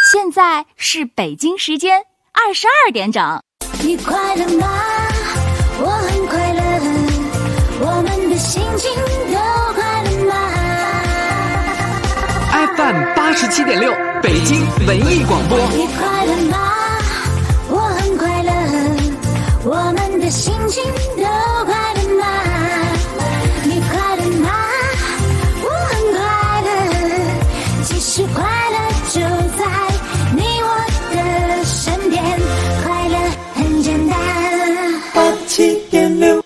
现在是北京时间22点整。 你快乐吗？我很快乐，我们的心情都快乐吗？ FM 87.6北京文艺广播。 你快乐吗？我很快乐，我们的心情都快乐吗？你快乐吗？我很快乐，其实快乐就在你我的身边，快乐很简单。87.6。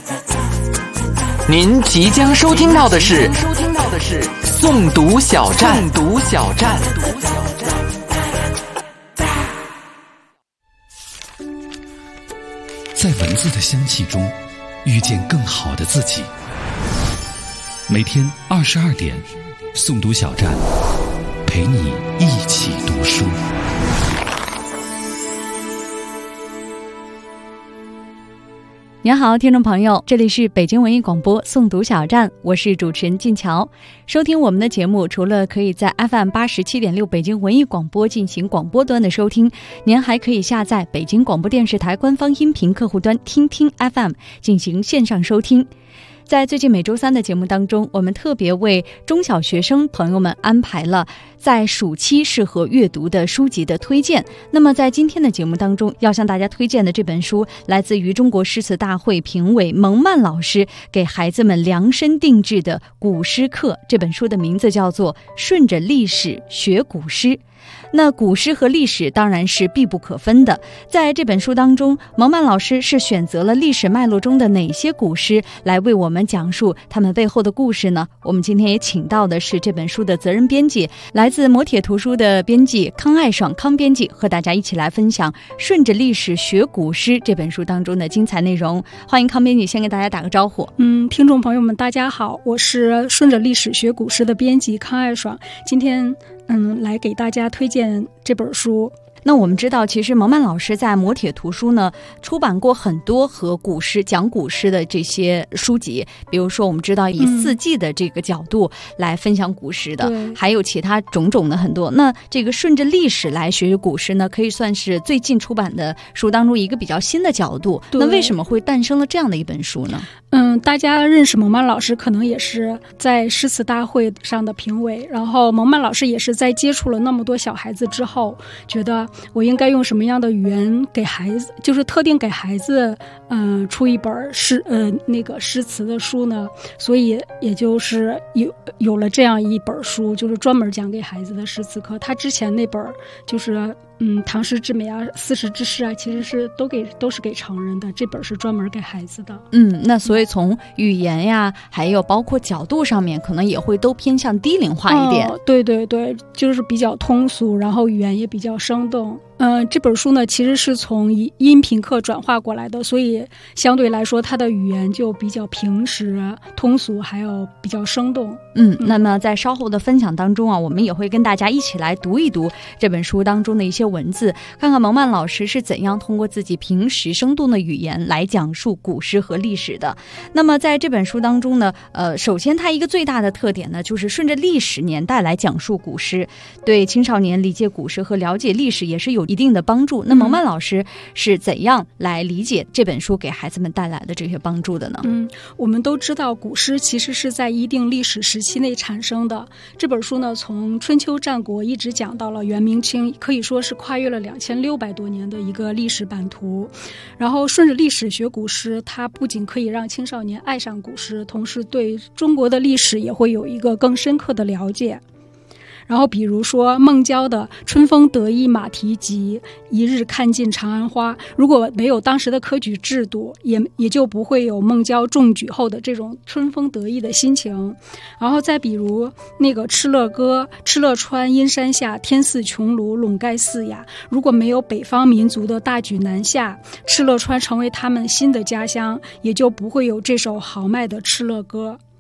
您即将收听到的是诵读小站。 在文字的香气中遇见更好的自己。每天22点，诵读小站，陪你一起读书。 您好，听众朋友，这里是北京文艺广播诵读小站，我是主持人静乔。收听我们的节目，除了可以在 FM 87.6北京文艺广播进行广播端的收听，您还可以下载北京广播电视台官方音频客户端听听 FM 进行线上收听。在最近每周三的节目当中，我们特别为中小学生朋友们安排了在暑期适合阅读的书籍的推荐。那么在今天的节目当中，要向大家推荐的这本书来自于中国诗词大会评委蒙曼老师给孩子们量身定制的古诗课。这本书的名字叫做《顺着历史学古诗》。那古诗和历史当然是必不可分的，在这本书当中，蒙曼老师是选择了历史脉络中的哪些古诗来为我们讲述他们背后的故事呢？我们今天也请到的是这本书的责任编辑，来自磨铁图书的编辑康爱爽康编辑，和大家一起来分享《顺着历史学古诗》这本书当中的精彩内容。欢迎康编辑先给大家打个招呼。 听众朋友们大家好，我是顺着历史学古诗的编辑康爱爽，今天来给大家推荐这本书。 那我们知道，其实蒙曼老师在磨铁图书呢出版过很多和古诗讲古诗的这些书籍，比如说我们知道以四季的这个角度来分享古诗的，还有其他种种的很多。那这个顺着历史来学古诗呢，可以算是最近出版的书当中一个比较新的角度。那为什么会诞生了这样的一本书呢？ 大家认识蒙曼老师可能也是在诗词大会上的评委，然后蒙曼老师也是在接触了那么多小孩子之后，觉得我应该用什么样的语言给孩子，就是特定给孩子出一本那个诗词的书呢，所以也就是有了这样一本书，就是专门讲给孩子的诗词课。他之前那本就是唐诗之美啊，四时之诗啊，其实是都是给成人的，这本是专门给孩子的。 那所以从语言呀，还有包括角度上面，可能也会都偏向低龄化一点。 对对对，就是比较通俗，然后语言也比较生动。这本书呢其实是从音频课转化过来的，所以相对来说它的语言就比较平实通俗，还有比较生动。 那么在稍后的分享当中啊，我们也会跟大家一起来读一读这本书当中的一些文字，看看蒙曼老师是怎样通过自己平实生动的语言来讲述古诗和历史的。那么在这本书当中呢，首先它一个最大的特点呢，就是顺着历史年代来讲述古诗，对青少年理解古诗和了解历史也是有一定的帮助。那蒙曼老师是怎样来理解这本书给孩子们带来的这些帮助的呢？ 我们都知道古诗其实是在一定历史时期内产生的。这本书呢，从春秋战国一直讲到了元明清，可以说是跨越了2600多年的一个历史版图。然后顺着历史学古诗，它不仅可以让青少年爱上古诗，同时对中国的历史也会有一个更深刻的了解。然后比如说孟郊的春风得意马蹄疾，一日看尽长安花，如果没有当时的科举制度，也就不会有孟郊中举后的这种春风得意的心情。然后再比如那个敕勒歌，敕勒川阴山下，天似穹庐，笼盖四野，如果没有北方民族的大举南下，敕勒川成为他们新的家乡，也就不会有这首豪迈的敕勒歌。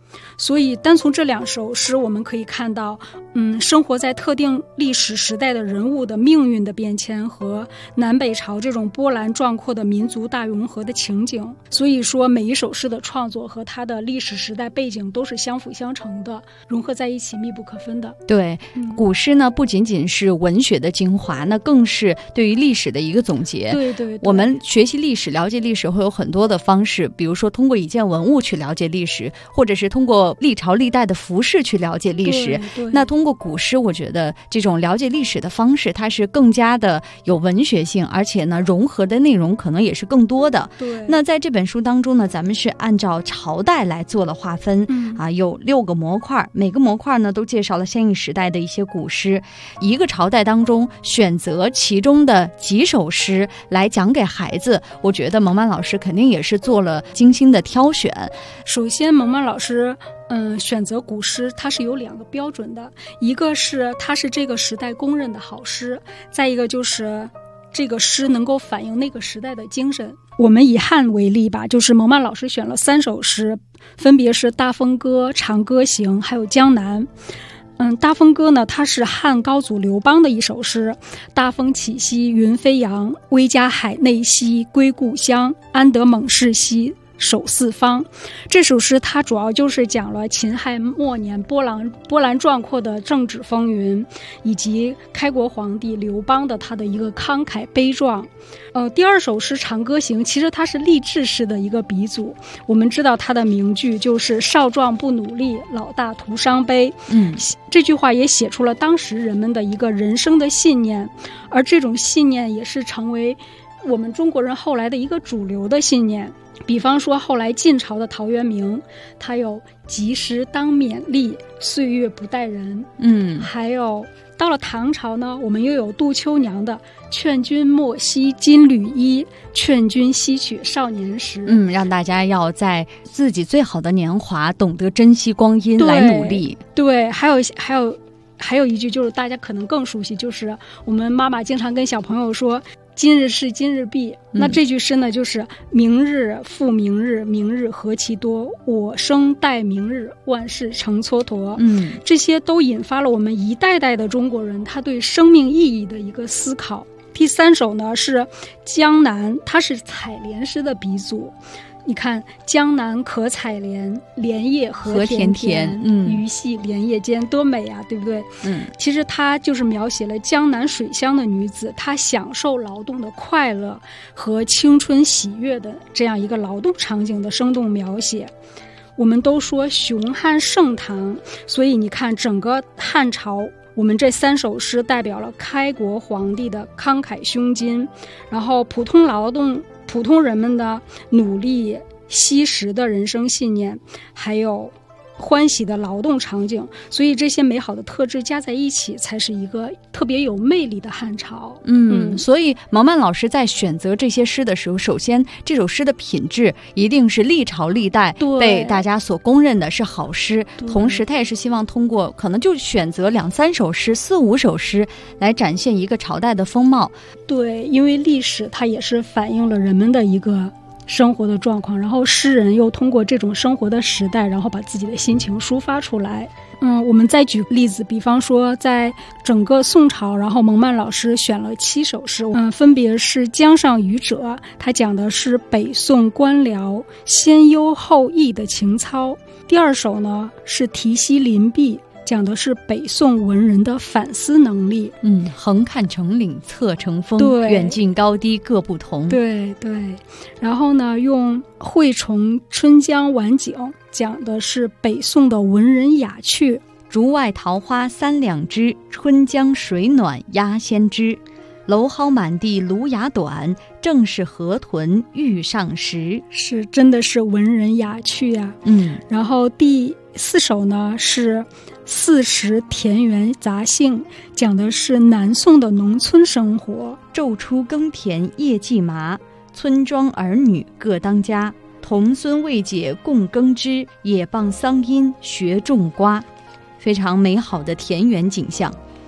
所以单从这2首诗我们可以看到生活在特定历史时代的人物的命运的变迁和南北朝这种波澜壮阔的民族大融合的情景。所以说每一首诗的创作和它的历史时代背景都是相辅相成的，融合在一起，密不可分的。 对，古诗呢不仅仅是文学的精华，那更是对于历史的一个总结。 对， 我们学习历史了解历史会有很多的方式，比如说通过一件文物去了解历史，或者是通过历朝历代的服饰去了解历史。那通过古诗，我觉得这种了解历史的方式它是更加的有文学性，而且呢融合的内容可能也是更多的。 对， 那在这本书当中呢，咱们是按照朝代来做了划分，有6个模块，每个模块呢都介绍了相应时代的一些古诗，一个朝代当中选择其中的几首诗来讲给孩子，我觉得蒙曼老师肯定也是做了精心的挑选。 首先蒙曼老师选择古诗它是有2个标准的，一个是它是这个时代公认的好诗，再一个就是这个诗能够反映那个时代的精神。我们以汉为例吧，就是蒙曼老师选了3首诗，分别是《大风歌》、《长歌行》还有《江南》。大风歌呢，它是汉高祖刘邦的一首诗。大风起兮云飞扬，威加海内兮归故乡，安得猛士兮守四方。这首诗它主要就是讲了秦汉末年波澜壮阔的政治风云，以及开国皇帝刘邦的他的一个慷慨悲壮。第2首诗《长歌行》其实它是励志诗的一个鼻祖。我们知道它的名句就是少壮不努力，老大徒伤悲。这句话也写出了当时人们的一个人生的信念，而这种信念也是成为我们中国人后来的一个主流的信念。比方说后来晋朝的陶渊明，他有及时当勉励，岁月不待人。还有到了唐朝呢，我们又有杜秋娘的劝君莫惜金缕衣，劝君惜取少年时。 让大家要在自己最好的年华懂得珍惜光阴来努力。 对，还有一句就是大家可能更熟悉，就是我们妈妈经常跟小朋友说今日事今日毕。那这句诗呢，就是明日复明日，明日何其多，我生待明日，万事成蹉跎。这些都引发了我们一代代的中国人他对生命意义的一个思考。第3首呢是《江南》，它是采莲诗的鼻祖。你看江南可采莲，莲叶何田田，鱼戏莲叶间，多美啊，对不对？其实它就是描写了江南水乡的女子，她享受劳动的快乐和青春喜悦的这样一个劳动场景的生动描写。我们都说雄汉盛唐，所以你看整个汉朝，我们这3首诗代表了开国皇帝的慷慨胸襟，然后普通人们的努力惜时的人生信念，还有欢喜的劳动场景，所以这些美好的特质加在一起，才是一个特别有魅力的汉朝。 所以毛曼老师在选择这些诗的时候，首先这首诗的品质一定是历朝历代被大家所公认的是好诗，同时他也是希望通过可能就选择2、3首诗、4、5首诗来展现一个朝代的风貌。 对，因为历史它也是反映了人们的一个生活的状况，然后诗人又通过这种生活的时代，然后把自己的心情抒发出来。我们再举个例子，比方说在整个宋朝，然后蒙曼老师选了7首诗，分别是《江上渔者》，他讲的是北宋官僚先忧后义的情操。第2首呢是《题西林壁》，讲的是北宋文人的反思能力。 横看成岭侧成峰，远近高低各不同。 对。然后呢，用《惠崇春江晚景》讲的是北宋的文人雅趣。 竹外桃花3两枝，春江水暖鸭先知。蒌蒿满地芦芽短，正是河豚欲上时。 是，真的是文人雅趣啊。然后第4首呢是《四时田园杂兴》，讲的是南宋的农村生活。 昼出耕田夜绩麻，村庄儿女各当家。童孙未解供耕织，也傍桑阴学种瓜。非常美好的田园景象。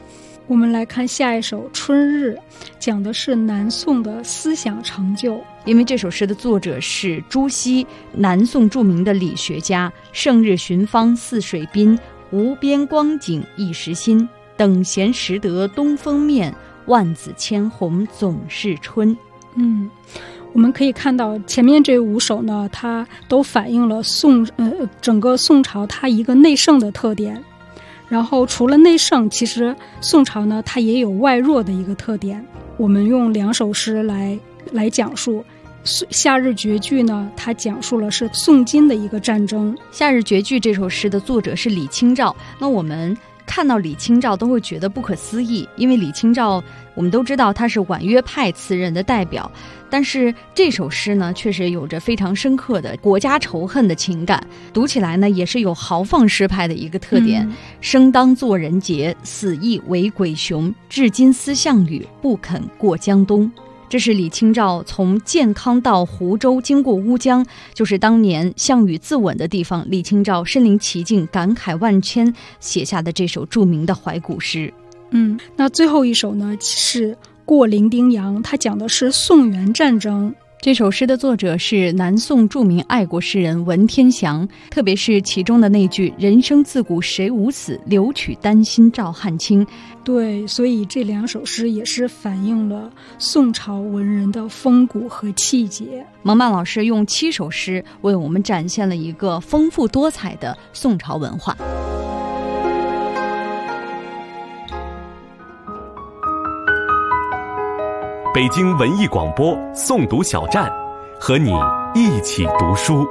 我们来看下一首《春日》，讲的是南宋的思想成就。 因为这首诗的作者是朱熹，南宋著名的理学家。胜日寻芳泗水滨，无边光景一时新。等闲识得东风面，万紫千红总是春。 我们可以看到前面这5首呢，它都反映了整个宋朝它一个内盛的特点。然后除了内盛，其实宋朝呢它也有外弱的一个特点。我们用2首诗来讲述。夏日绝句呢，它讲述了是宋金的一个战争。 夏日绝句这首诗的作者是李清照。那我们看到李清照都会觉得不可思议，因为李清照我们都知道他是婉约派词人的代表，但是这首诗呢确实有着非常深刻的国家仇恨的情感，读起来呢也是有豪放诗派的一个特点。生当作人杰，死亦为鬼雄，至今思项羽，不肯过江东。这是李清照从建康到湖州，经过乌江，就是当年项羽自刎的地方，李清照身临其境，感慨万千，写下的这首著名的怀古诗。 那最后一首呢是《过零丁洋》，它讲的是宋元战争。 这首诗的作者是南宋著名爱国诗人文天祥，特别是其中的那句“人生自古谁无死，留取丹心照汗青”。 对，所以这2首诗也是反映了宋朝文人的风骨和气节。 蒙曼老师用7首诗为我们展现了一个丰富多彩的宋朝文化。 北京文艺广播诵读小站，和你一起读书。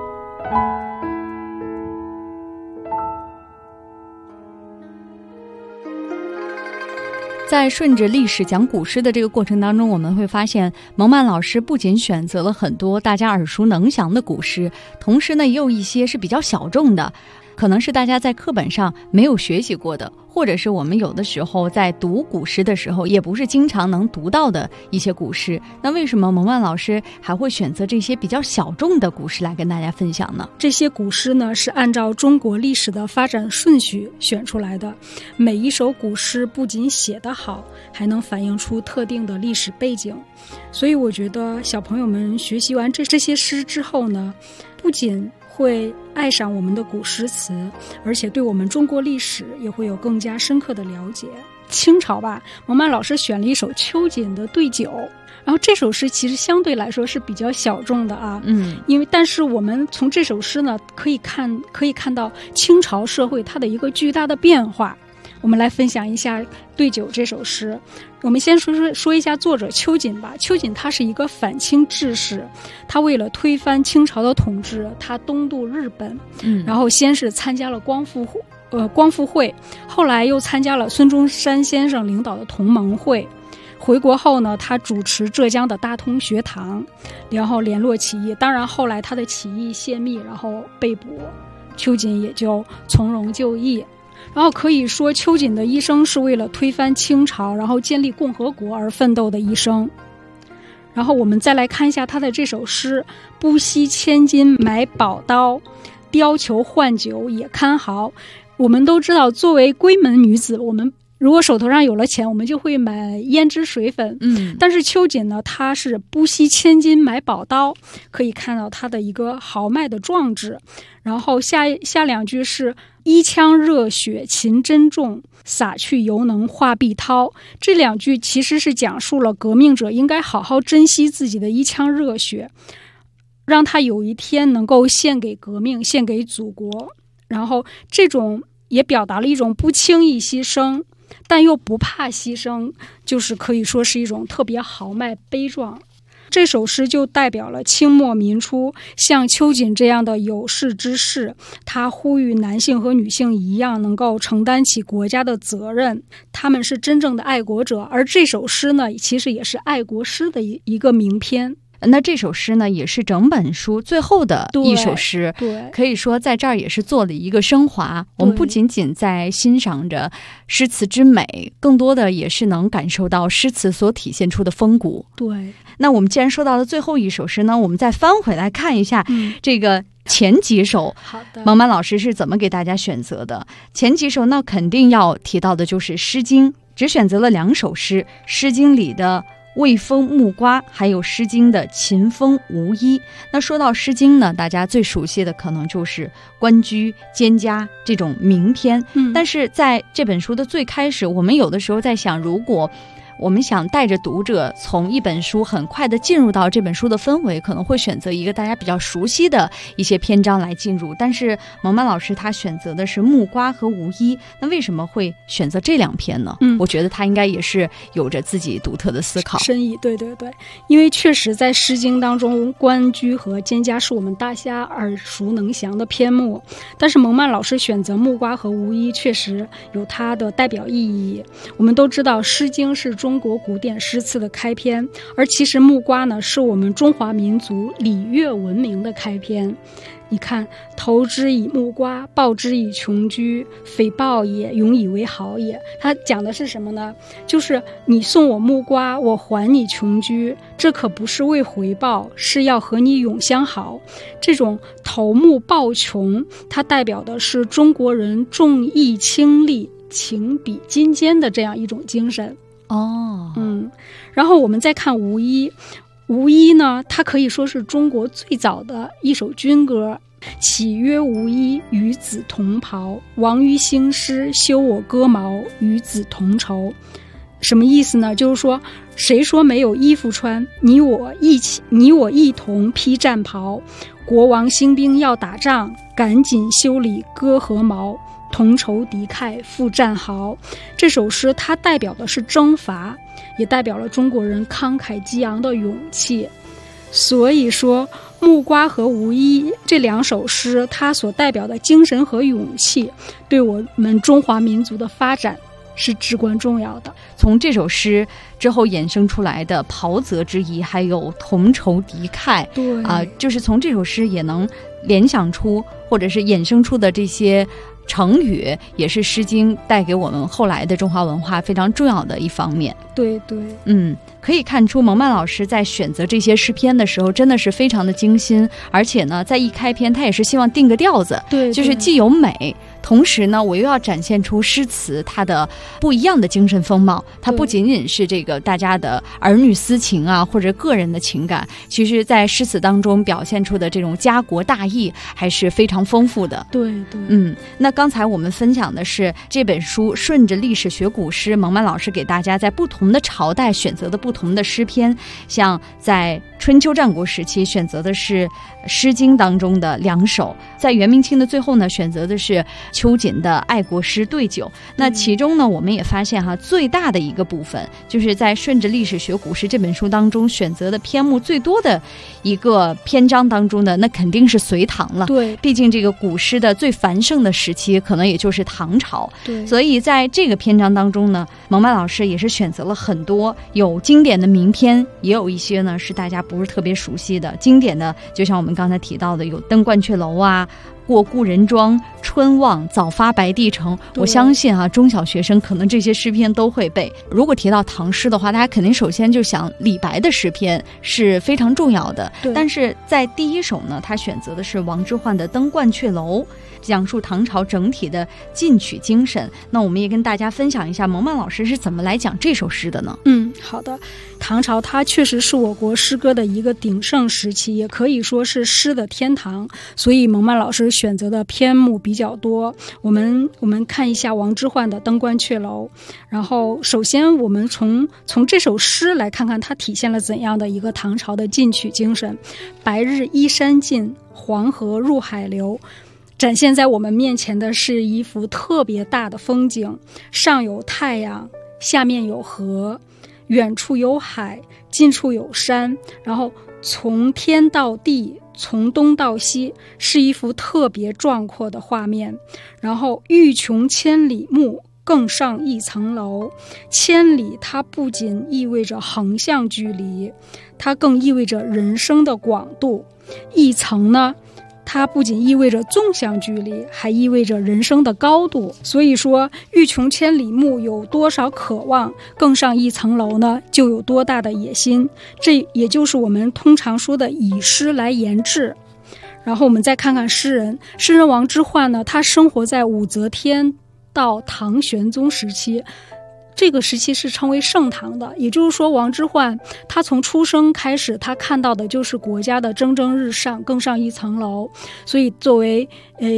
在顺着历史讲古诗的这个过程当中，我们会发现蒙曼老师不仅选择了很多大家耳熟能详的古诗，同时呢也有一些是比较小众的，可能是大家在课本上没有学习过的，或者是我们有的时候在读古诗的时候也不是经常能读到的一些古诗。那为什么蒙曼老师还会选择这些比较小众的古诗来跟大家分享呢？ 这些古诗呢是按照中国历史的发展顺序选出来的，每一首古诗不仅写得好，还能反映出特定的历史背景。所以我觉得小朋友们学习完这些诗之后呢，不仅会爱上我们的古诗词，而且对我们中国历史也会有更加深刻的了解。清朝吧，蒙曼老师选了一首秋瑾的《对酒》，然后这首诗其实相对来说是比较小众的啊，但是我们从这首诗呢可以看到清朝社会它的一个巨大的变化。我们来分享一下《对酒》这首诗。我们先说一下作者邱瑾吧。邱瑾他是一个反清志士，他为了推翻清朝的统治，他东渡日本，然后先是参加了光复会，后来又参加了孙中山先生领导的同盟会。回国后呢，他主持浙江的大通学堂，然后联络起义。当然后来他的起义泄密，然后被捕，邱瑾也就从容就义。然后可以说邱瑾的一生是为了推翻清朝，然后建立共和国而奋斗的一生。然后我们再来看一下他的这首诗：不惜千金买宝刀，貂裘换酒也堪豪。我们都知道，作为闺门女子，我们如果手头上有了钱，我们就会买胭脂水粉。但是邱瑾呢，他是不惜千金买宝刀，可以看到他的一个豪迈的壮志。然后下2句是一腔热血勤珍重，洒去犹能化碧涛。这2句其实是讲述了革命者应该好好珍惜自己的一腔热血，让他有一天能够献给革命，献给祖国。然后这种也表达了一种不轻易牺牲但又不怕牺牲，就是可以说是一种特别豪迈悲壮。这首诗就代表了清末民初像邱瑾这样的有识之士，他呼吁男性和女性一样能够承担起国家的责任，他们是真正的爱国者。而这首诗呢，其实也是爱国诗的一个名篇。 那这首诗呢，也是整本书最后的一首诗， 对， 可以说在这儿也是做了一个升华。我们不仅仅在欣赏着诗词之美，更多的也是能感受到诗词所体现出的风骨。 对， 那我们既然说到了最后一首诗呢，我们再翻回来看一下这个前几首，蒙曼老师是怎么给大家选择的。前几首那肯定要提到的就是《诗经》。 只选择了2首诗，《诗经》里的魏风木瓜，还有《诗经》的秦风无衣。那说到《诗经》呢，大家最熟悉的可能就是《关雎》《蒹葭》这种名篇。但是在这本书的最开始，我们有的时候在想，如果我们想带着读者从一本书很快的进入到这本书的氛围，可能会选择一个大家比较熟悉的一些篇章来进入。但是蒙曼老师他选择的是木瓜和无衣，那为什么会选择这2篇呢？我觉得他应该也是有着自己独特的思考深意。对对对，因为确实在《诗经》当中，关雎和蒹葭是我们大家耳熟能详的篇目，但是蒙曼老师选择木瓜和无衣确实有它的代表意义。我们都知道《诗经》是中国古典诗词的开篇，而其实木瓜呢是我们中华民族礼乐文明的开篇。你看，投之以木瓜，报之以琼琚，匪报也，永以为好也。它讲的是什么呢？就是你送我木瓜，我还你琼琚，这可不是为回报，是要和你永相好。这种投木报琼，它代表的是中国人重义轻利、情比金坚的这样一种精神。然后我们再看无衣。无衣呢，它可以说是中国最早的一首军歌。岂曰无衣，与子同袍。王于兴师，修我戈矛，与子同酬。什么意思呢？就是说，谁说没有衣服穿？你我一同披战袍。国王兴兵要打仗，赶紧修理戈和矛。同仇敌忾，赴战壕。这首诗它代表的是征伐，也代表了中国人慷慨激昂的勇气。所以说，木瓜和无衣这2首诗，它所代表的精神和勇气，对我们中华民族的发展是至关重要的。 从这首诗之后衍生出来的袍泽之谊，还有同仇敌忾，对就是从这首诗也能联想出或者是衍生出的这些成语，也是《诗经》带给我们后来的中华文化非常重要的一方面。 对对， 可以看出蒙曼老师在选择这些诗篇的时候真的是非常的精心，而且呢，在一开篇他也是希望定个调子，对，就是既有美，同时呢，我又要展现出诗词它的不一样的精神风貌。它不仅仅是这个大家的儿女私情啊，或者个人的情感，其实在诗词当中表现出的这种家国大义还是非常丰富的。 对对， 那刚才我们分享的是这本书顺着历史学古诗，蒙曼老师给大家在不同的朝代选择的不同的诗篇，像在春秋战国时期选择的是《诗经》当中的2首，在元明清的最后呢，选择的是秋瑾的爱国诗对酒。那其中呢，我们也发现最大的一个部分，就是在顺着历史学古诗这本书当中选择的篇目最多的一个篇章当中的，那肯定是隋唐了。 对， 毕竟这个古诗的最繁盛的时期可能也就是唐朝。 对， 所以在这个篇章当中呢，蒙曼老师也是选择了很多有经典的名篇，也有一些呢是大家不是特别熟悉的经典的，就像我们刚才提到的有登鹳雀楼啊，过故人庄，春望，早发白帝城。我相信中小学生可能这些诗篇都会背。如果提到唐诗的话，大家肯定首先就想李白的诗篇是非常重要的。但是在第1首呢，他选择的是王之涣的登鹳雀楼，讲述唐朝整体的进取精神。那我们也跟大家分享一下蒙曼老师是怎么来讲这首诗的呢？ 好的。唐朝它确实是我国诗歌的一个鼎盛时期，也可以说是诗的天堂，所以蒙曼老师选择的篇目比较多。我们看一下王之涣的登鹳雀楼。然后首先我们从这首诗来看看它体现了怎样的一个唐朝的进取精神。白日依山尽，黄河入海流。展现在我们面前的是一幅特别大的风景，上有太阳，下面有河，远处有海，近处有山，然后从天到地，从东到西，是一幅特别壮阔的画面。然后欲穷千里目，更上一层楼。千里它不仅意味着横向距离，它更意味着人生的广度。一层呢，它不仅意味着纵向距离，还意味着人生的高度。所以说，欲穷千里目有多少渴望，更上一层楼呢，就有多大的野心。这也就是我们通常说的以诗来言志。然后我们再看看诗人王之涣呢，他生活在武则天到唐玄宗时期， 这个时期是称为盛唐的，也就是说王之涣他从出生开始，他看到的就是国家的蒸蒸日上，更上一层楼。所以作为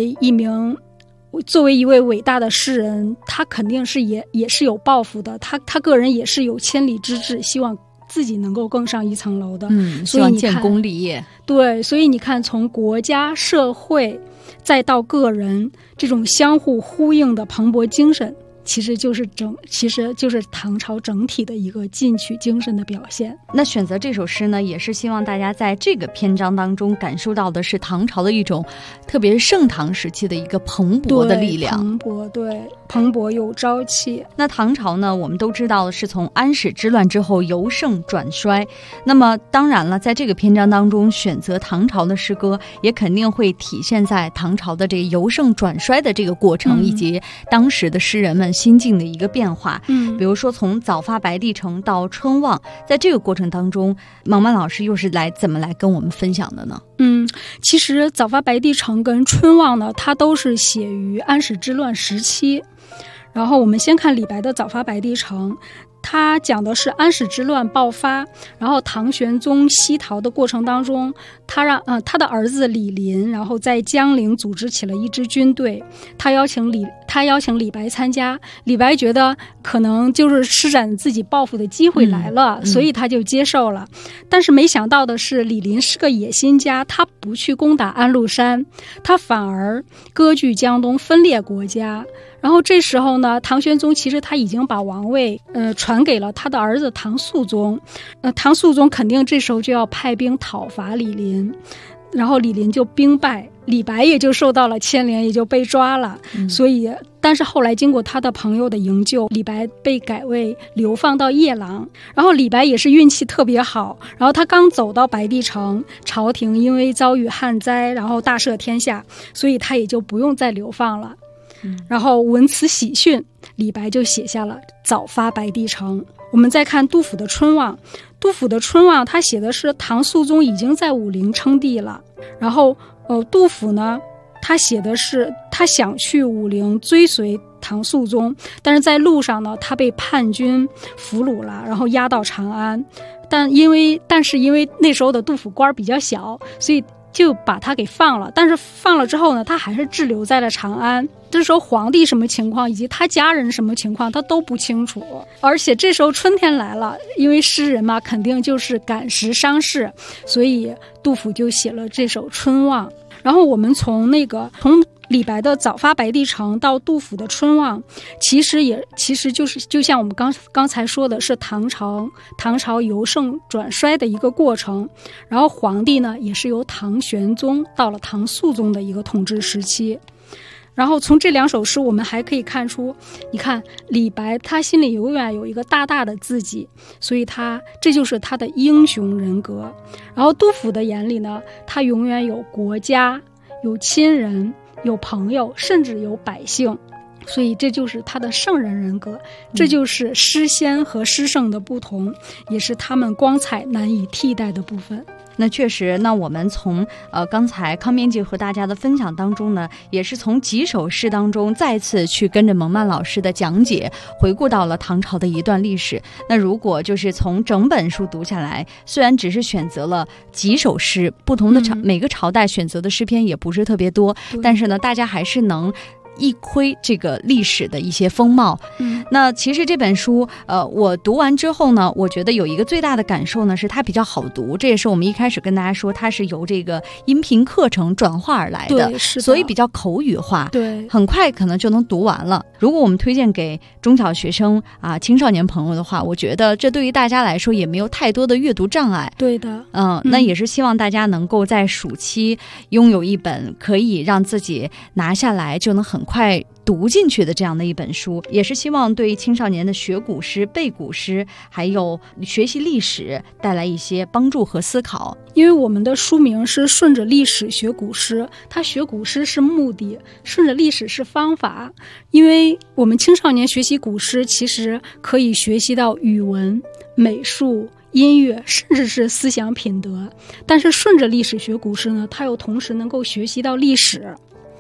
一位伟大的诗人，他肯定是也是有抱负的，他个人也是有千里之志，希望自己能够更上一层楼的。 希望建功立业。 对，所以你看，从国家、社会再到个人，这种相互呼应的蓬勃精神，其实就是唐朝整体的一个进取精神的表现。 那选择这首诗呢，也是希望大家在这个篇章当中感受到的是唐朝的一种，特别是盛唐时期的一个蓬勃的力量。蓬勃有朝气。那唐朝呢，我们都知道的是从安史之乱之后由盛转衰。那么当然了，在这个篇章当中选择唐朝的诗歌，也肯定会体现在唐朝的这个由盛转衰的这个过程，以及当时的诗人们心境的一个变化。比如说从早发白帝城到春望，在这个过程当中，芒曼老师又是怎么来跟我们分享的呢？ 其实早发白帝城跟春望呢，它都是写于安史之乱时期。然后我们先看李白的早发白帝城，他讲的是安史之乱爆发，然后唐玄宗西逃的过程当中，他让他的儿子李林，然后在江陵组织起了一支军队，他邀请李白参加。李白觉得可能就是施展自己抱负的机会来了，所以他就接受了。但是没想到的是，李林是个野心家，他不去攻打安禄山，他反而割据江东，分裂国家。然后这时候呢，唐玄宗其实他已经把王位传给了他的儿子唐肃宗，唐肃宗肯定这时候就要派兵讨伐李林，然后李林就兵败，李白也就受到了牵连，也就被抓了。所以但是后来经过他的朋友的营救，李白被改为流放到夜郎。然后李白也是运气特别好，然后他刚走到白帝城，朝廷因为遭遇旱灾，然后大赦天下，所以他也就不用再流放了。然后闻此喜讯，李白就写下了早发白帝城。我们再看杜甫的春望，他写的是唐肃宗已经在武陵称帝了，然后杜甫呢，他写的是他想去武陵追随唐肃宗，但是在路上呢，他被叛军俘虏了，然后押到长安。但是因为那时候的杜甫官比较小，所以就把他给放了。但是放了之后呢，他还是滞留在了长安。这时候皇帝什么情况以及他家人什么情况他都不清楚。而且这时候春天来了，因为诗人嘛，肯定就是赶时伤势，所以杜甫就写了这首春望。然后我们从李白的早发白帝城到杜甫的春望，其实就像我们刚才说的，是唐朝由盛转衰的一个过程。然后皇帝呢，也是由唐玄宗到了唐肃宗的一个统治时期。然后从这两首诗我们还可以看出，你看李白他心里永远有一个大大的自己，所以这就是他的英雄人格。然后杜甫的眼里呢，他永远有国家，有亲人，有朋友，甚至有百姓，所以这就是他的圣人人格。这就是诗仙和诗圣的不同，也是他们光彩难以替代的部分。 那确实，那我们从刚才康编辑和大家的分享当中呢，也是从几首诗当中再次去跟着蒙曼老师的讲解，回顾到了唐朝的一段历史。那如果就是从整本书读下来，虽然只是选择了几首诗，不同的每个朝代选择的诗篇也不是特别多，但是呢，大家还是能一窥这个历史的一些风貌。那其实这本书我读完之后呢，我觉得有一个最大的感受呢，是它比较好读。这也是我们一开始跟大家说，它是由这个音频课程转化而来的，所以比较口语化， 对， 很快可能就能读完了。如果我们推荐给中小学生青少年朋友的话，我觉得这对于大家来说也没有太多的阅读障碍。 对的， 那也是希望大家能够在暑期拥有一本可以让自己拿下来就能很快读进去的这样的一本书，也是希望对青少年的学古诗、背古诗还有学习历史带来一些帮助和思考。 因为我们的书名是顺着历史学古诗，它学古诗是目的，顺着历史是方法。因为我们青少年学习古诗，其实可以学习到语文、美术、音乐，甚至是思想品德。但是顺着历史学古诗呢，它又同时能够学习到历史。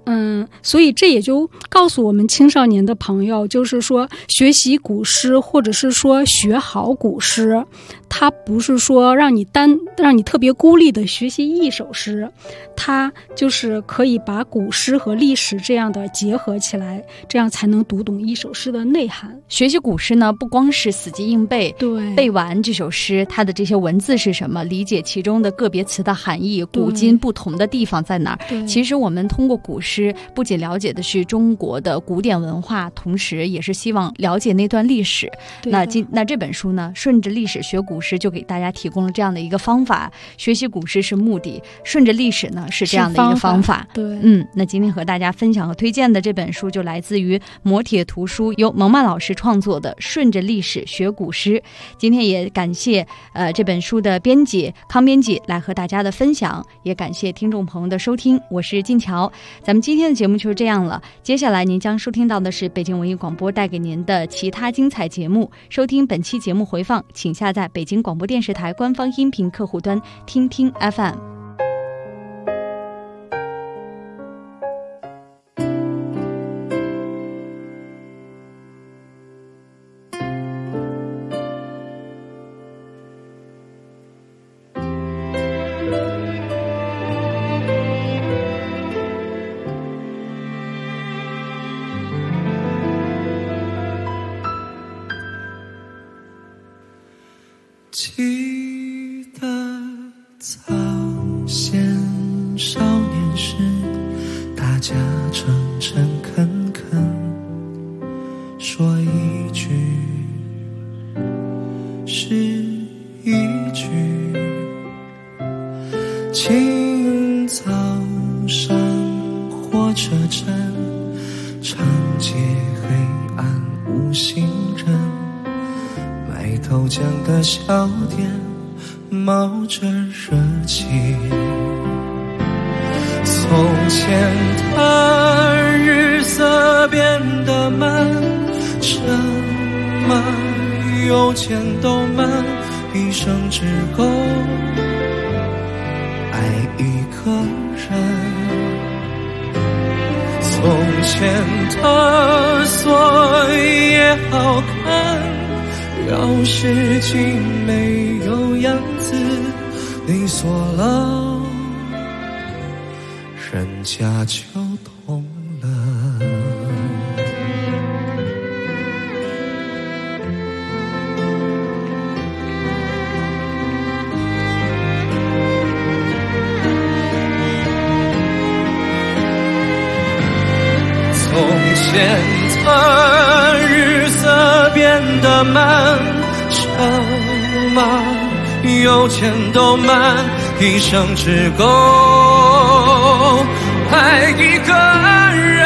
所以这也就告诉我们青少年的朋友，就是说学习古诗或者是说学好古诗，它不是说让你特别孤立的学习一首诗，它就是可以把古诗和历史这样的结合起来，这样才能读懂一首诗的内涵。 学习古诗呢，不光是死记硬背， 对， 背完这首诗它的这些文字是什么，理解其中的个别词的含义，古今不同的地方在哪儿。其实我们通过古诗不仅了解的是中国的古典文化，同时也是希望了解那段历史。那这本书呢，顺着历史学古诗，就给大家提供了这样的一个方法。学习古诗是目的，顺着历史呢是这样的一个方法。 对， 那今天和大家分享和推荐的这本书就来自于磨铁图书，由蒙曼老师创作的《顺着历史学古诗》。今天也感谢这本书的编辑康编辑来和大家的分享，也感谢听众朋友的收听，我是静乔。咱们今天的节目就是这样了，接下来您将收听到的是北京文艺广播带给您的其他精彩节目。收听本期节目回放，请下载北京广播电视台官方音频客户端听听 FM。 记得早先少年时，大家诚诚恳恳说一句是一句。清早上火车站，长街黑暗无行人，卖豆浆的小店冒着热气。从前的日色变得慢，车马邮件都慢，一生只够爱一个人。从前的锁也好看，钥匙竟没有样子，你锁了，人家就懂了。从前的日色变得慢，车马邮件都慢，一生只够爱一个人。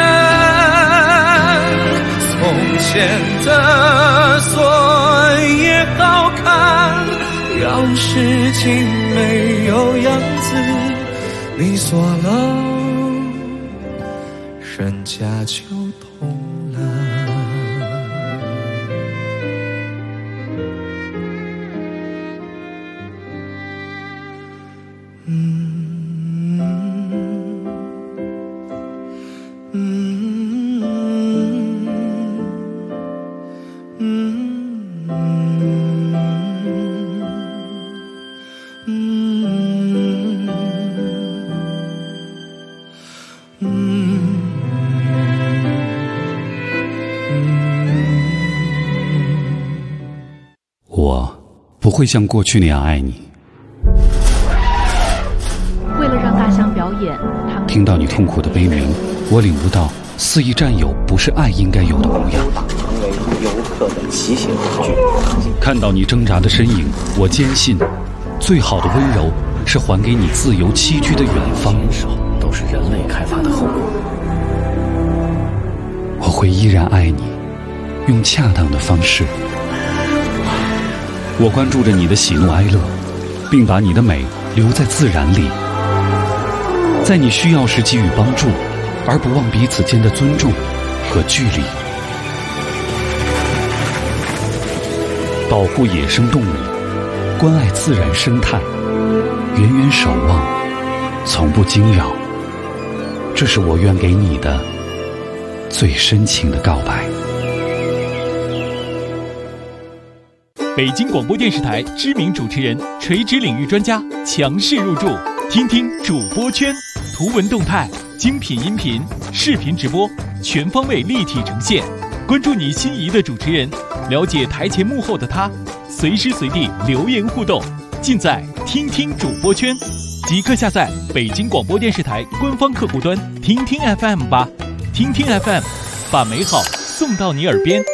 从前的锁也好看，钥匙竟没有样子，你锁了，人家就懂了。 我不会像过去那样爱你。 为了让大象表演，他们听到你痛苦的悲鸣，我领悟到肆意占有不是爱应该有的模样。 成为游客的骑行工具。 看到你挣扎的身影，我坚信，最好的温柔是还给你自由栖居的远方。 坚守都是人类开发的后果。 我会依然爱你，用恰当的方式。我关注着你的喜怒哀乐，并把你的美留在自然里，在你需要时给予帮助，而不忘彼此间的尊重和距离。保护野生动物，关爱自然生态，远远守望，从不惊扰， 这是我愿给你的最深情的告白。 北京广播电视台知名主持人、垂直领域专家强势入驻，听听主播圈，图文动态、精品音频、视频直播，全方位立体呈现。关注你心仪的主持人，了解台前幕后的他，随时随地留言互动，尽在听听主播圈。即刻下载北京广播电视台官方客户端听听 FM 吧，听听 FM， 把美好送到你耳边。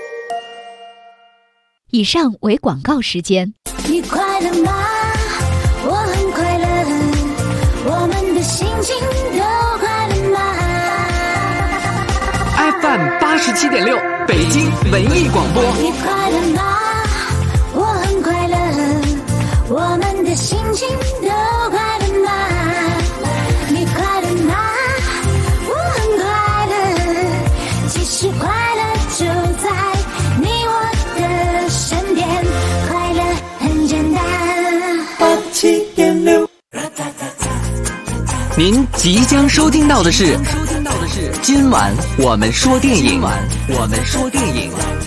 以上为广告时间。 你快乐吗？我很快乐，我们的心情都快乐吗？ FM 87.6北京文艺广播。 你快乐吗？我很快乐，我们的心情都快乐吗？你快乐吗？我很快乐，其实快乐就在你我的身边，快乐很简单。87.6， 您即将收听到的是今晚我们说电影。